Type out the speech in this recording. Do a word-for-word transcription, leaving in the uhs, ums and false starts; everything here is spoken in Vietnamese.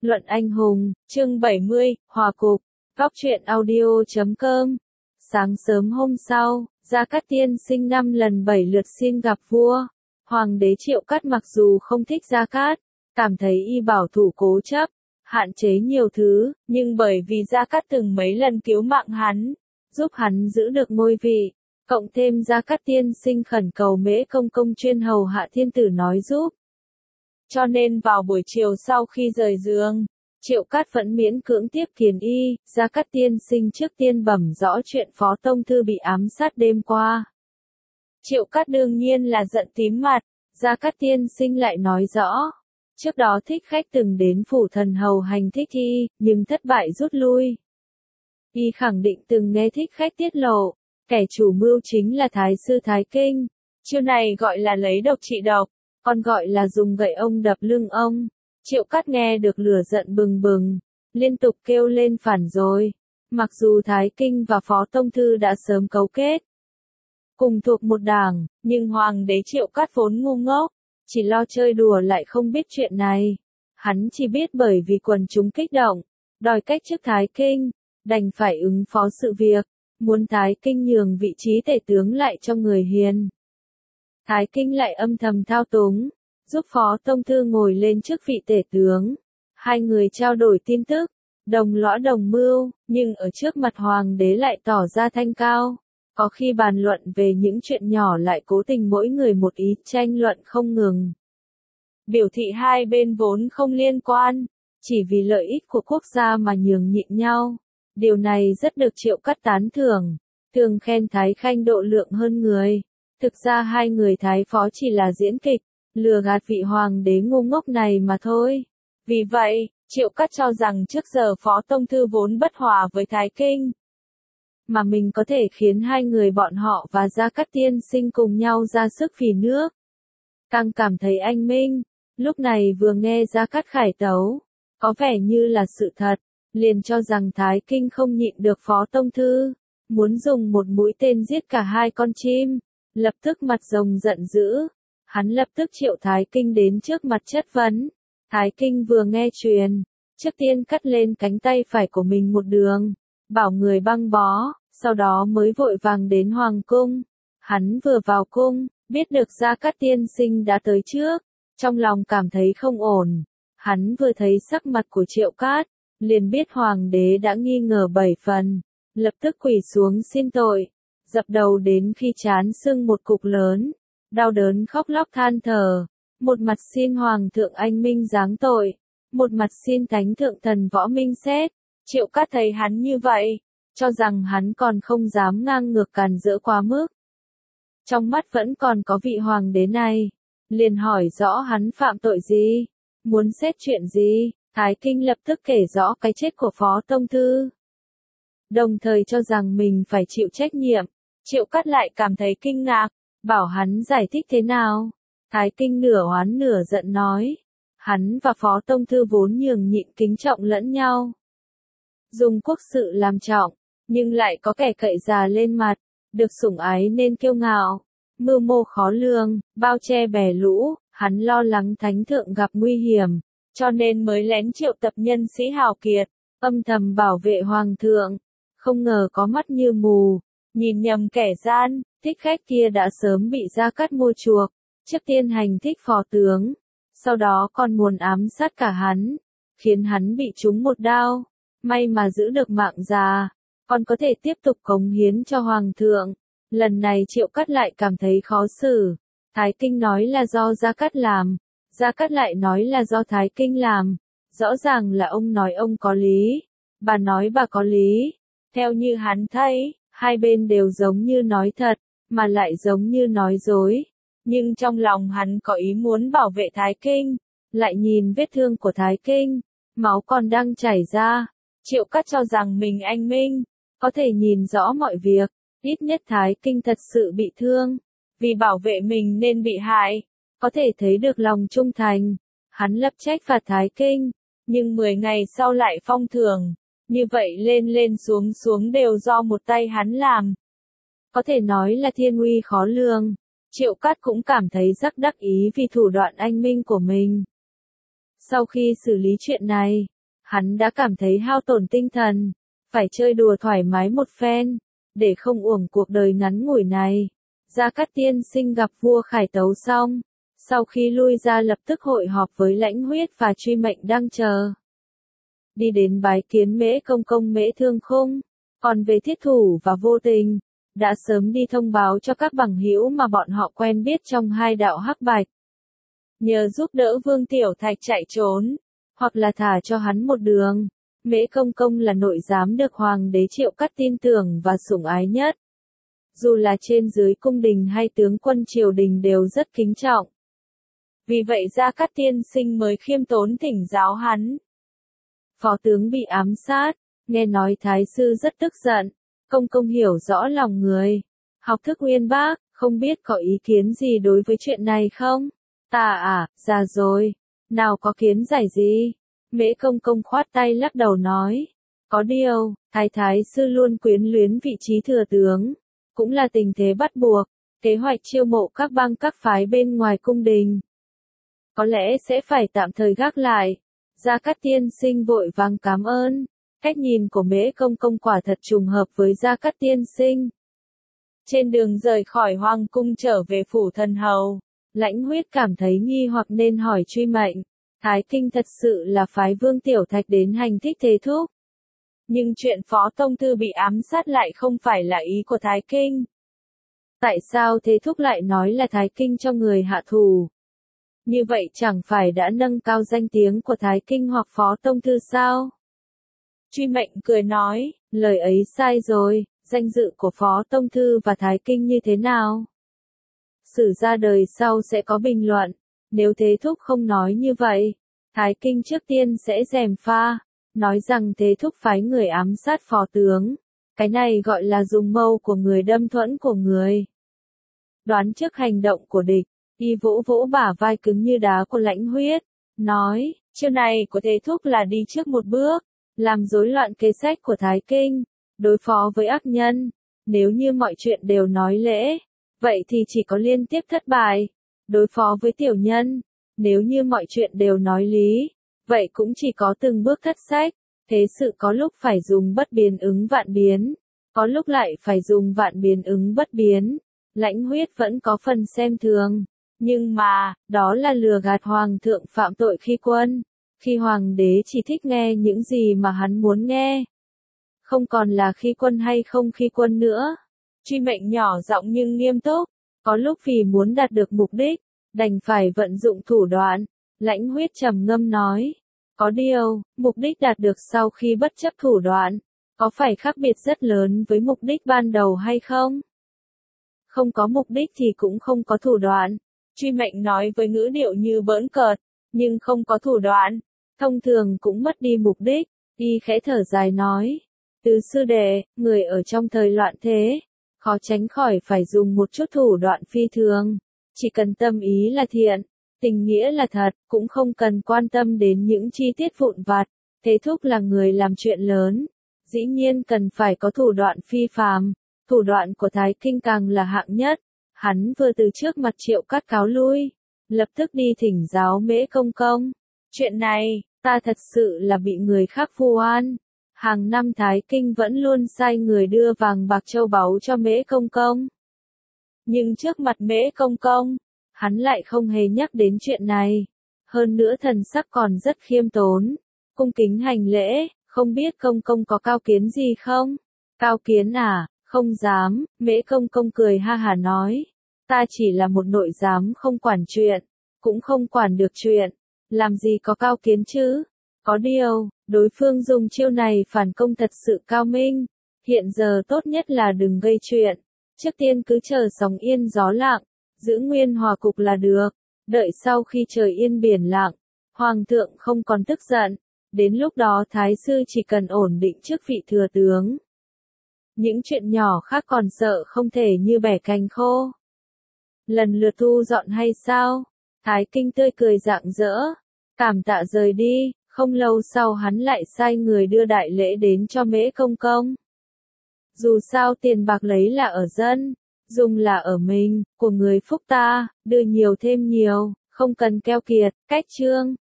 Luận anh hùng, chương bảy mươi, hòa cục, góc truyện audio chấm com. Sáng sớm hôm sau, Gia Cát Tiên sinh năm lần bảy lượt xin gặp vua. Hoàng đế Triệu Cát mặc dù không thích Gia Cát, cảm thấy y bảo thủ cố chấp, hạn chế nhiều thứ, nhưng bởi vì Gia Cát từng mấy lần cứu mạng hắn, giúp hắn giữ được ngôi vị, cộng thêm Gia Cát Tiên sinh khẩn cầu Mễ Công Công chuyên hầu hạ thiên tử nói giúp. Cho nên vào buổi chiều sau khi rời giường, Triệu Cát vẫn miễn cưỡng tiếp kiến y. Gia Cát Tiên sinh trước tiên bẩm rõ chuyện Phó Tông Thư bị ám sát đêm qua. Triệu Cát đương nhiên là giận tím mặt, Gia Cát Tiên sinh lại nói rõ. Trước đó Thích Khách từng đến phủ thần hầu hành thích y, nhưng thất bại rút lui. Y khẳng định từng nghe Thích Khách tiết lộ, kẻ chủ mưu chính là Thái sư Thái Kinh. Chiêu này gọi là lấy độc trị độc, còn gọi là dùng gậy ông đập lưng ông. Triệu Cát nghe được lửa giận bừng bừng, liên tục kêu lên phản rồi. Mặc dù Thái Kinh và Phó Tông Thư đã sớm cấu kết, cùng thuộc một đảng, nhưng Hoàng đế Triệu Cát vốn ngu ngốc, chỉ lo chơi đùa lại không biết chuyện này. Hắn chỉ biết bởi vì quần chúng kích động, đòi cách chức Thái Kinh, đành phải ứng phó sự việc, muốn Thái Kinh nhường vị trí tể tướng lại cho người hiền. Thái Kinh lại âm thầm thao túng, giúp Phó Tông Thư ngồi lên chức vị tể tướng. Hai người trao đổi tin tức, đồng lõa đồng mưu, nhưng ở trước mặt Hoàng đế lại tỏ ra thanh cao. Có khi bàn luận về những chuyện nhỏ lại cố tình mỗi người một ý, tranh luận không ngừng. Biểu thị hai bên vốn không liên quan, chỉ vì lợi ích của quốc gia mà nhường nhịn nhau. Điều này rất được Triệu Cát tán thưởng, thường khen Thái Khanh độ lượng hơn người. Thực ra hai người Thái Phó chỉ là diễn kịch, lừa gạt vị Hoàng đế ngu ngốc này mà thôi. Vì vậy, Triệu Cát cho rằng trước giờ Phó Tông Thư vốn bất hòa với Thái Kinh, mà mình có thể khiến hai người bọn họ và Gia Cát Tiên sinh cùng nhau ra sức vì nước. Càng cảm thấy anh minh, lúc này vừa nghe Gia Cát khải tấu, có vẻ như là sự thật, liền cho rằng Thái Kinh không nhịn được Phó Tông Thư, muốn dùng một mũi tên giết cả hai con chim, lập tức mặt rồng giận dữ. Hắn lập tức triệu Thái Kinh đến trước mặt chất vấn. Thái Kinh vừa nghe truyền, trước tiên cắt lên cánh tay phải của mình một đường, bảo người băng bó, sau đó mới vội vàng đến Hoàng cung. Hắn vừa vào cung, biết được Gia Cát Tiên sinh đã tới trước, trong lòng cảm thấy không ổn. Hắn vừa thấy sắc mặt của Triệu Cát, liền biết Hoàng đế đã nghi ngờ bảy phần, lập tức quỳ xuống xin tội, dập đầu đến khi trán sưng một cục lớn, đau đớn khóc lóc than thở, một mặt xin Hoàng thượng anh minh giáng tội, một mặt xin Thánh thượng thần võ minh xét. Triệu Cát thấy hắn như vậy, cho rằng hắn còn không dám ngang ngược càn rỡ quá mức. Trong mắt vẫn còn có vị Hoàng đế này, liền hỏi rõ hắn phạm tội gì, muốn xét chuyện gì. Thái Kinh lập tức kể rõ cái chết của Phó Tông Thư, đồng thời cho rằng mình phải chịu trách nhiệm. Triệu Cát lại cảm thấy kinh ngạc, bảo hắn giải thích thế nào. Thái Kinh nửa oán nửa giận nói, hắn và Phó Tông Thư vốn nhường nhịn kính trọng lẫn nhau, dùng quốc sự làm trọng, nhưng lại có kẻ cậy già lên mặt, được sủng ái nên kiêu ngạo, mưu mô khó lường, bao che bè lũ. Hắn lo lắng Thánh thượng gặp nguy hiểm, cho nên mới lén triệu tập nhân sĩ hào kiệt, âm thầm bảo vệ Hoàng thượng. Không ngờ có mắt như mù, nhìn nhầm kẻ gian. Thích Khách kia đã sớm bị Gia Cát mua chuộc, trước tiên hành thích phò tướng, sau đó còn muốn ám sát cả hắn, khiến hắn bị trúng một đao. May mà giữ được mạng già, còn có thể tiếp tục cống hiến cho Hoàng thượng. Lần này Triệu Cát lại cảm thấy khó xử. Thái Kinh nói là do Gia Cát làm, Gia Cát lại nói là do Thái Kinh làm. Rõ ràng là ông nói ông có lý, bà nói bà có lý. Theo như hắn thấy, hai bên đều giống như nói thật, mà lại giống như nói dối. Nhưng trong lòng hắn có ý muốn bảo vệ Thái Kinh, lại nhìn vết thương của Thái Kinh, máu còn đang chảy ra. Triệu Cát cho rằng mình anh minh, có thể nhìn rõ mọi việc, ít nhất Thái Kinh thật sự bị thương, vì bảo vệ mình nên bị hại, có thể thấy được lòng trung thành. Hắn lập trách phạt Thái Kinh, nhưng mười ngày sau lại phong thưởng, như vậy lên lên xuống xuống đều do một tay hắn làm. Có thể nói là thiên uy khó lường. Triệu Cát cũng cảm thấy rất đắc ý vì thủ đoạn anh minh của mình. Sau khi xử lý chuyện này, hắn đã cảm thấy hao tổn tinh thần, phải chơi đùa thoải mái một phen, để không uổng cuộc đời ngắn ngủi này. Gia Cát Tiên Sinh gặp vua Khải Tấu xong, sau khi lui ra lập tức hội họp với Lãnh Huyết và Truy Mệnh đang chờ. Đi đến bái kiến Mễ Công Công Mễ Thương Khung, còn về Thiết Thủ và Vô Tình, đã sớm đi thông báo cho các bằng hữu mà bọn họ quen biết trong hai đạo hắc bạch. Nhờ giúp đỡ Vương Tiểu Thạch chạy trốn, hoặc là thả cho hắn một đường. Mễ Công Công là nội giám được Hoàng đế Triệu Cắt tin tưởng và sủng ái nhất. Dù là trên dưới cung đình hay tướng quân triều đình đều rất kính trọng. Vì vậy Gia Cát Tiên Sinh mới khiêm tốn thỉnh giáo hắn. Phó tướng bị ám sát, nghe nói Thái sư rất tức giận, Công Công hiểu rõ lòng người. Học thức uyên bác, không biết có ý kiến gì đối với chuyện này không? Ta à, già rồi, nào có kiến giải gì? Mễ Công Công khoát tay lắc đầu nói. Có điều, Thái Thái sư luôn quyến luyến vị trí thừa tướng, cũng là tình thế bắt buộc, kế hoạch chiêu mộ các bang các phái bên ngoài cung đình. Có lẽ sẽ phải tạm thời gác lại. Gia Cát Tiên Sinh vội vàng cảm ơn. Cách nhìn của Mễ Công Công quả thật trùng hợp với Gia Cát Tiên Sinh. Trên đường rời khỏi Hoàng cung trở về phủ Thần Hầu, Lãnh Huyết cảm thấy nghi hoặc nên hỏi Truy Mệnh. Thái Kinh thật sự là phái Vương Tiểu Thạch đến hành thích Thế Thúc. Nhưng chuyện Phó Tông Thư bị ám sát lại không phải là ý của Thái Kinh. Tại sao Thế Thúc lại nói là Thái Kinh cho người hạ thủ? Như vậy chẳng phải đã nâng cao danh tiếng của Thái Kinh hoặc Phó Tông Thư sao? Truy Mệnh cười nói, lời ấy sai rồi, danh dự của Phó Tông Thư và Thái Kinh như thế nào? Sử ra đời sau sẽ có bình luận, nếu Thế Thúc không nói như vậy, Thái Kinh trước tiên sẽ gièm pha, nói rằng Thế Thúc phái người ám sát phó tướng. Cái này gọi là dùng mâu của người đâm thuẫn của người. Đoán trước hành động của địch, y vỗ vỗ bả vai cứng như đá của Lãnh Huyết, nói, chiêu này của Thế Thúc là đi trước một bước, làm rối loạn kế sách của Thái Kinh, đối phó với ác nhân. Nếu như mọi chuyện đều nói lễ, vậy thì chỉ có liên tiếp thất bại. Đối phó với tiểu nhân, nếu như mọi chuyện đều nói lý, vậy cũng chỉ có từng bước thất sách. Thế sự có lúc phải dùng bất biến ứng vạn biến, có lúc lại phải dùng vạn biến ứng bất biến. Lãnh Huyết vẫn có phần xem thường, nhưng mà, đó là lừa gạt hoàng thượng phạm tội khi quân, khi hoàng đế chỉ thích nghe những gì mà hắn muốn nghe. Không còn là khi quân hay không khi quân nữa. Truy Mệnh nhỏ giọng nhưng nghiêm túc, có lúc vì muốn đạt được mục đích, đành phải vận dụng thủ đoạn. Lãnh Huyết trầm ngâm nói, có điều, mục đích đạt được sau khi bất chấp thủ đoạn, có phải khác biệt rất lớn với mục đích ban đầu hay không? Không có mục đích thì cũng không có thủ đoạn. Truy Mệnh nói với ngữ điệu như bỡn cợt, nhưng không có thủ đoạn, thông thường cũng mất đi mục đích. Y khẽ thở dài nói, Tứ sư đệ, người ở trong thời loạn thế, khó tránh khỏi phải dùng một chút thủ đoạn phi thường. Chỉ cần tâm ý là thiện, tình nghĩa là thật, cũng không cần quan tâm đến những chi tiết vụn vặt. Thế Thúc là người làm chuyện lớn, dĩ nhiên cần phải có thủ đoạn phi phàm. Thủ đoạn của Thái Kinh càng là hạng nhất. Hắn vừa từ trước mặt Triệu Cát cáo lui, lập tức đi thỉnh giáo Mễ Công Công. Chuyện này, ta thật sự là bị người khác vu oan. Hàng năm Thái Kinh vẫn luôn sai người đưa vàng bạc châu báu cho Mễ Công Công. Nhưng trước mặt Mễ Công Công, hắn lại không hề nhắc đến chuyện này. Hơn nữa thần sắc còn rất khiêm tốn, cung kính hành lễ, không biết Công Công có cao kiến gì không? Cao kiến à? Không dám. Mễ Công Công cười ha hả nói, ta chỉ là một nội giám không quản chuyện, cũng không quản được chuyện, làm gì có cao kiến chứ? Có điều, đối phương dùng chiêu này phản công thật sự cao minh, hiện giờ tốt nhất là đừng gây chuyện, trước tiên cứ chờ sóng yên gió lặng, giữ nguyên hòa cục là được, đợi sau khi trời yên biển lặng, hoàng thượng không còn tức giận, đến lúc đó thái sư chỉ cần ổn định chức vị thừa tướng. Những chuyện nhỏ khác còn sợ không thể như bẻ cành khô. Lần lượt thu dọn hay sao? Thái Kinh tươi cười rạng rỡ, cảm tạ rời đi, không lâu sau hắn lại sai người đưa đại lễ đến cho Mễ Công Công. Dù sao tiền bạc lấy là ở dân, dùng là ở mình, của người phúc ta, đưa nhiều thêm nhiều, không cần keo kiệt, cách trương.